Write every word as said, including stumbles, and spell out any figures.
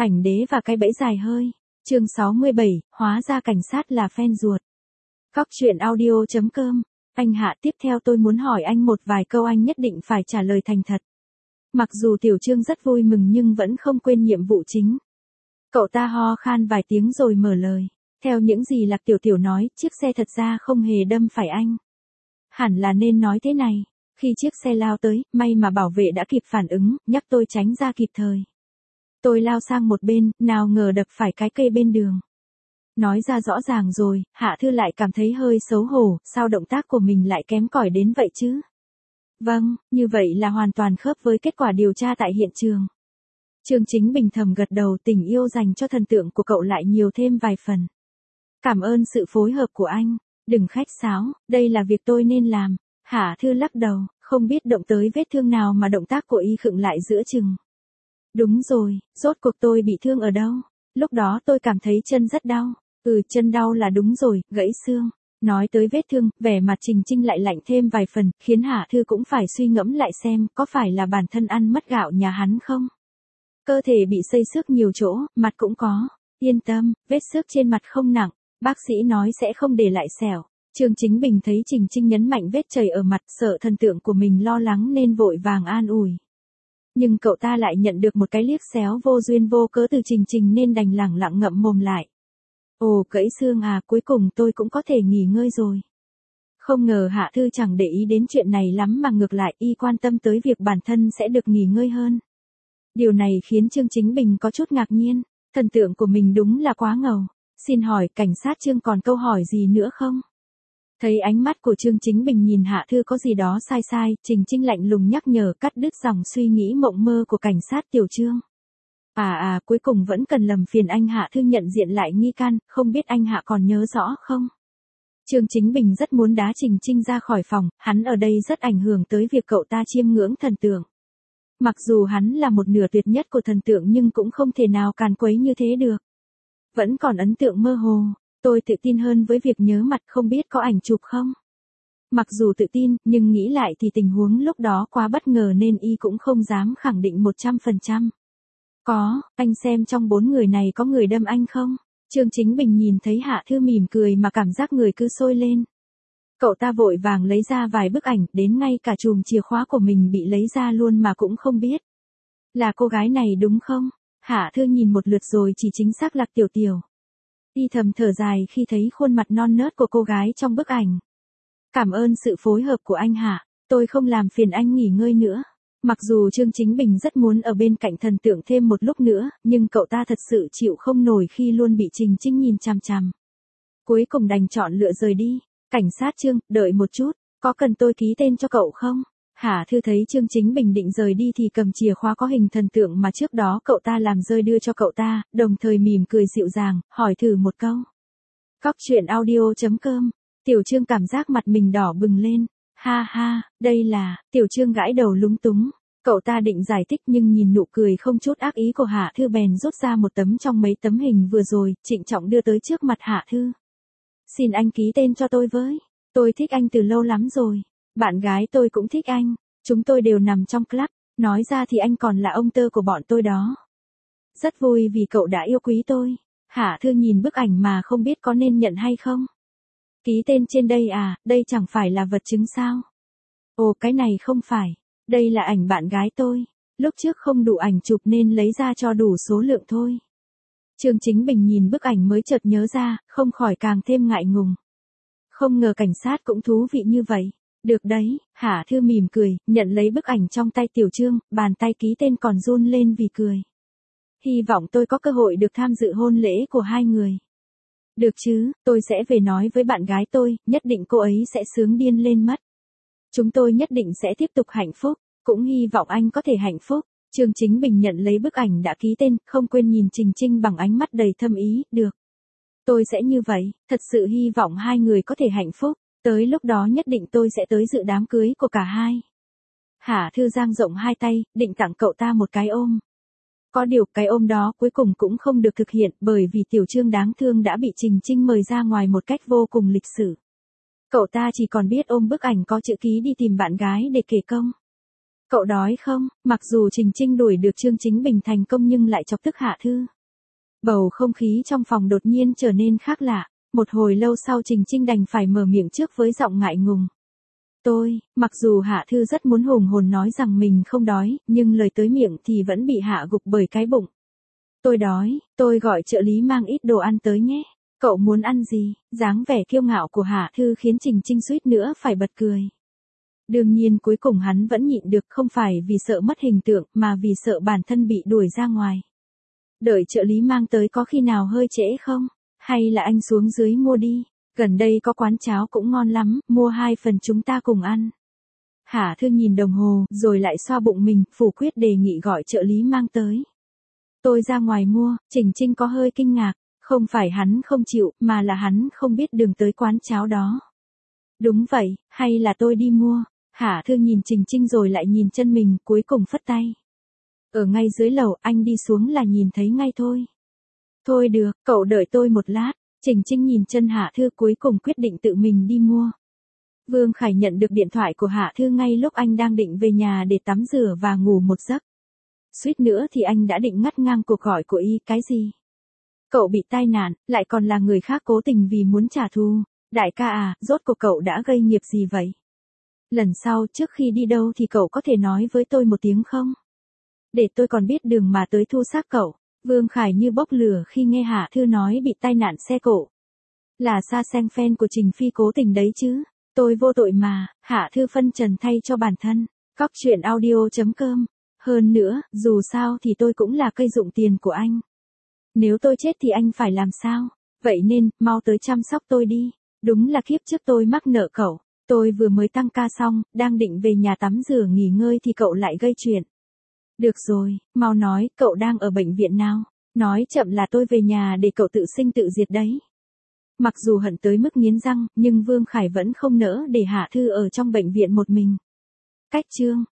Ảnh đế và cái bẫy dài hơi. Chương sáu mươi bảy, hóa ra cảnh sát là fan ruột. Góc truyện audio chấm com. Anh Hạ, tiếp theo tôi muốn hỏi anh một vài câu, anh nhất định phải trả lời thành thật. Mặc dù Tiểu Trương rất vui mừng nhưng vẫn không quên nhiệm vụ chính. Cậu ta ho khan vài tiếng rồi mở lời. Theo những gì Lạc Tiểu Tiểu nói, chiếc xe thật ra không hề đâm phải anh. Hẳn là nên nói thế này. Khi chiếc xe lao tới, may mà bảo vệ đã kịp phản ứng, nhắc tôi tránh ra kịp thời. Tôi lao sang một bên, nào ngờ đập phải cái cây bên đường. Nói ra rõ ràng rồi, Hạ Thư lại cảm thấy hơi xấu hổ, sao động tác của mình lại kém cỏi đến vậy chứ? Vâng, như vậy là hoàn toàn khớp với kết quả điều tra tại hiện trường. Trương Chính Bình thầm gật đầu, tình yêu dành cho thần tượng của cậu lại nhiều thêm vài phần. Cảm ơn sự phối hợp của anh, đừng khách sáo, đây là việc tôi nên làm. Hạ Thư lắc đầu, không biết động tới vết thương nào mà động tác của y khựng lại giữa chừng. Đúng rồi, rốt cuộc tôi bị thương ở đâu? Lúc đó tôi cảm thấy chân rất đau. Ừ, chân đau là đúng rồi, gãy xương. Nói tới vết thương, vẻ mặt Trình Trinh lại lạnh thêm vài phần, khiến Hạ Thư cũng phải suy ngẫm lại xem có phải là bản thân ăn mất gạo nhà hắn không? Cơ thể bị xây xước nhiều chỗ, mặt cũng có. Yên tâm, vết xước trên mặt không nặng, bác sĩ nói sẽ không để lại sẹo. Trương Chính Bình thấy Trình Trinh nhấn mạnh vết chảy ở mặt, sợ thần tượng của mình lo lắng nên vội vàng an ủi. Nhưng cậu ta lại nhận được một cái liếc xéo vô duyên vô cớ từ Trình Trình nên đành lẳng lặng ngậm mồm lại. Ồ, gãy xương à, cuối cùng tôi cũng có thể nghỉ ngơi rồi. Không ngờ Hạ Thư chẳng để ý đến chuyện này lắm mà ngược lại y quan tâm tới việc bản thân sẽ được nghỉ ngơi hơn. Điều này khiến Trương Chính Bình có chút ngạc nhiên, thần tượng của mình đúng là quá ngầu. Xin hỏi cảnh sát Trương còn câu hỏi gì nữa không? Thấy ánh mắt của Trương Chính Bình nhìn Hạ Thư có gì đó sai sai, Trình Trinh lạnh lùng nhắc nhở, cắt đứt dòng suy nghĩ mộng mơ của cảnh sát Tiểu Trương. À à, cuối cùng vẫn cần làm phiền anh Hạ Thư nhận diện lại nghi can, không biết anh Hạ còn nhớ rõ không? Trương Chính Bình rất muốn đá Trình Trinh ra khỏi phòng, hắn ở đây rất ảnh hưởng tới việc cậu ta chiêm ngưỡng thần tượng. Mặc dù hắn là một nửa tuyệt nhất của thần tượng nhưng cũng không thể nào càn quấy như thế được. Vẫn còn ấn tượng mơ hồ. Tôi tự tin hơn với việc nhớ mặt, không biết có ảnh chụp không? Mặc dù tự tin, nhưng nghĩ lại thì tình huống lúc đó quá bất ngờ nên y cũng không dám khẳng định một trăm phần trăm. Có, anh xem trong bốn người này có người đâm anh không? Trương Chính Bình nhìn thấy Hạ Thư mỉm cười mà cảm giác người cứ sôi lên. Cậu ta vội vàng lấy ra vài bức ảnh, đến ngay cả chùm chìa khóa của mình bị lấy ra luôn mà cũng không biết. Là cô gái này đúng không? Hạ Thư nhìn một lượt rồi chỉ chính xác Lạc Tiểu Tiểu. Y thầm thở dài khi thấy khuôn mặt non nớt của cô gái trong bức ảnh. Cảm ơn sự phối hợp của anh Hạ, tôi không làm phiền anh nghỉ ngơi nữa. Mặc dù Trương Chính Bình rất muốn ở bên cạnh thần tượng thêm một lúc nữa, nhưng cậu ta thật sự chịu không nổi khi luôn bị Trình Trinh nhìn chằm chằm. Cuối cùng đành chọn lựa rời đi. Cảnh sát Trương, đợi một chút, có cần tôi ký tên cho cậu không? Hạ Thư thấy Trương Chính Bình định rời đi thì cầm chìa khóa có hình thần tượng mà trước đó cậu ta làm rơi đưa cho cậu ta, đồng thời mỉm cười dịu dàng, hỏi thử một câu. Góc truyện audio chấm com. Tiểu Trương cảm giác mặt mình đỏ bừng lên. Ha ha, đây là, Tiểu Trương gãi đầu lúng túng. Cậu ta định giải thích nhưng nhìn nụ cười không chút ác ý của Hạ Thư bèn rút ra một tấm trong mấy tấm hình vừa rồi, trịnh trọng đưa tới trước mặt Hạ Thư. Xin anh ký tên cho tôi với. Tôi thích anh từ lâu lắm rồi. Bạn gái tôi cũng thích anh. Chúng tôi đều nằm trong club. Nói ra thì anh còn là ông tơ của bọn tôi đó. Rất vui vì cậu đã yêu quý tôi. Hạ Thư nhìn bức ảnh mà không biết có nên nhận hay không. Ký tên trên đây à, đây chẳng phải là vật chứng sao? Ồ, cái này không phải. Đây là ảnh bạn gái tôi. Lúc trước không đủ ảnh chụp nên lấy ra cho đủ số lượng thôi. Trương Chính Bình nhìn bức ảnh mới chợt nhớ ra, không khỏi càng thêm ngại ngùng. Không ngờ cảnh sát cũng thú vị như vậy. Được đấy, Hạ Thư mỉm cười, nhận lấy bức ảnh trong tay Tiểu Trương, bàn tay ký tên còn run lên vì cười. Hy vọng tôi có cơ hội được tham dự hôn lễ của hai người. Được chứ, tôi sẽ về nói với bạn gái tôi, nhất định cô ấy sẽ sướng điên lên mất. Chúng tôi nhất định sẽ tiếp tục hạnh phúc, cũng hy vọng anh có thể hạnh phúc. Trương Chính Bình nhận lấy bức ảnh đã ký tên, không quên nhìn Trình Trinh bằng ánh mắt đầy thâm ý, được. Tôi sẽ như vậy, thật sự hy vọng hai người có thể hạnh phúc, tới lúc đó nhất định tôi sẽ tới dự đám cưới của cả hai. Hạ Thư dang rộng hai tay, định tặng cậu ta một cái ôm. Có điều cái ôm đó cuối cùng cũng không được thực hiện bởi vì Tiểu Trương đáng thương đã bị Trình Trinh mời ra ngoài một cách vô cùng lịch sự. Cậu ta chỉ còn biết ôm bức ảnh có chữ ký đi tìm bạn gái để kể công. Cậu đói không? Mặc dù Trình Trinh đuổi được Trương Chính Bình thành công nhưng lại chọc tức Hạ Thư. Bầu không khí trong phòng đột nhiên trở nên khác lạ. Một hồi lâu sau Trình Trinh đành phải mở miệng trước với giọng ngại ngùng. Tôi, mặc dù Hạ Thư rất muốn hùng hồn nói rằng mình không đói, nhưng lời tới miệng thì vẫn bị hạ gục bởi cái bụng. Tôi đói, tôi gọi trợ lý mang ít đồ ăn tới nhé. Cậu muốn ăn gì? Dáng vẻ kiêu ngạo của Hạ Thư khiến Trình Trinh suýt nữa phải bật cười. Đương nhiên cuối cùng hắn vẫn nhịn được, không phải vì sợ mất hình tượng mà vì sợ bản thân bị đuổi ra ngoài. Đợi trợ lý mang tới có khi nào hơi trễ không? Hay là anh xuống dưới mua đi? Gần đây có quán cháo cũng ngon lắm, mua hai phần chúng ta cùng ăn. Hạ Thư nhìn đồng hồ, rồi lại xoa bụng mình, phủ quyết đề nghị gọi trợ lý mang tới. Tôi ra ngoài mua. Trình Trinh có hơi kinh ngạc, không phải hắn không chịu, mà là hắn không biết đường tới quán cháo đó. Đúng vậy, hay là tôi đi mua? Hạ Thư nhìn Trình Trinh rồi lại nhìn chân mình, cuối cùng phất tay. Ở ngay dưới lầu, anh đi xuống là nhìn thấy ngay thôi. Thôi được, cậu đợi tôi một lát. Trình Trinh nhìn chân Hạ Thư cuối cùng quyết định tự mình đi mua. Vương Khải nhận được điện thoại của Hạ Thư ngay lúc anh đang định về nhà để tắm rửa và ngủ một giấc. Suýt nữa thì anh đã định ngắt ngang cuộc gọi của y. Cái gì? Cậu bị tai nạn, lại còn là người khác cố tình vì muốn trả thù. Đại ca à, rốt cuộc cậu đã gây nghiệp gì vậy? Lần sau trước khi đi đâu thì cậu có thể nói với tôi một tiếng không? Để tôi còn biết đường mà tới thu xác cậu. Vương Khải như bốc lửa khi nghe Hạ Thư nói bị tai nạn xe cộ. Là Sa Seng fan của Trình Phi cố tình đấy chứ. Tôi vô tội mà. Hạ Thư phân trần thay cho bản thân. Cóc truyện audio chấm com. Hơn nữa, dù sao thì tôi cũng là cây dụng tiền của anh. Nếu tôi chết thì anh phải làm sao? Vậy nên, mau tới chăm sóc tôi đi. Đúng là kiếp trước tôi mắc nợ cậu. Tôi vừa mới tăng ca xong, đang định về nhà tắm rửa nghỉ ngơi thì cậu lại gây chuyện. Được rồi, mau nói, cậu đang ở bệnh viện nào? Nói chậm là tôi về nhà để cậu tự sinh tự diệt đấy. Mặc dù hận tới mức nghiến răng, nhưng Vương Khải vẫn không nỡ để Hạ Thư ở trong bệnh viện một mình. Cách chương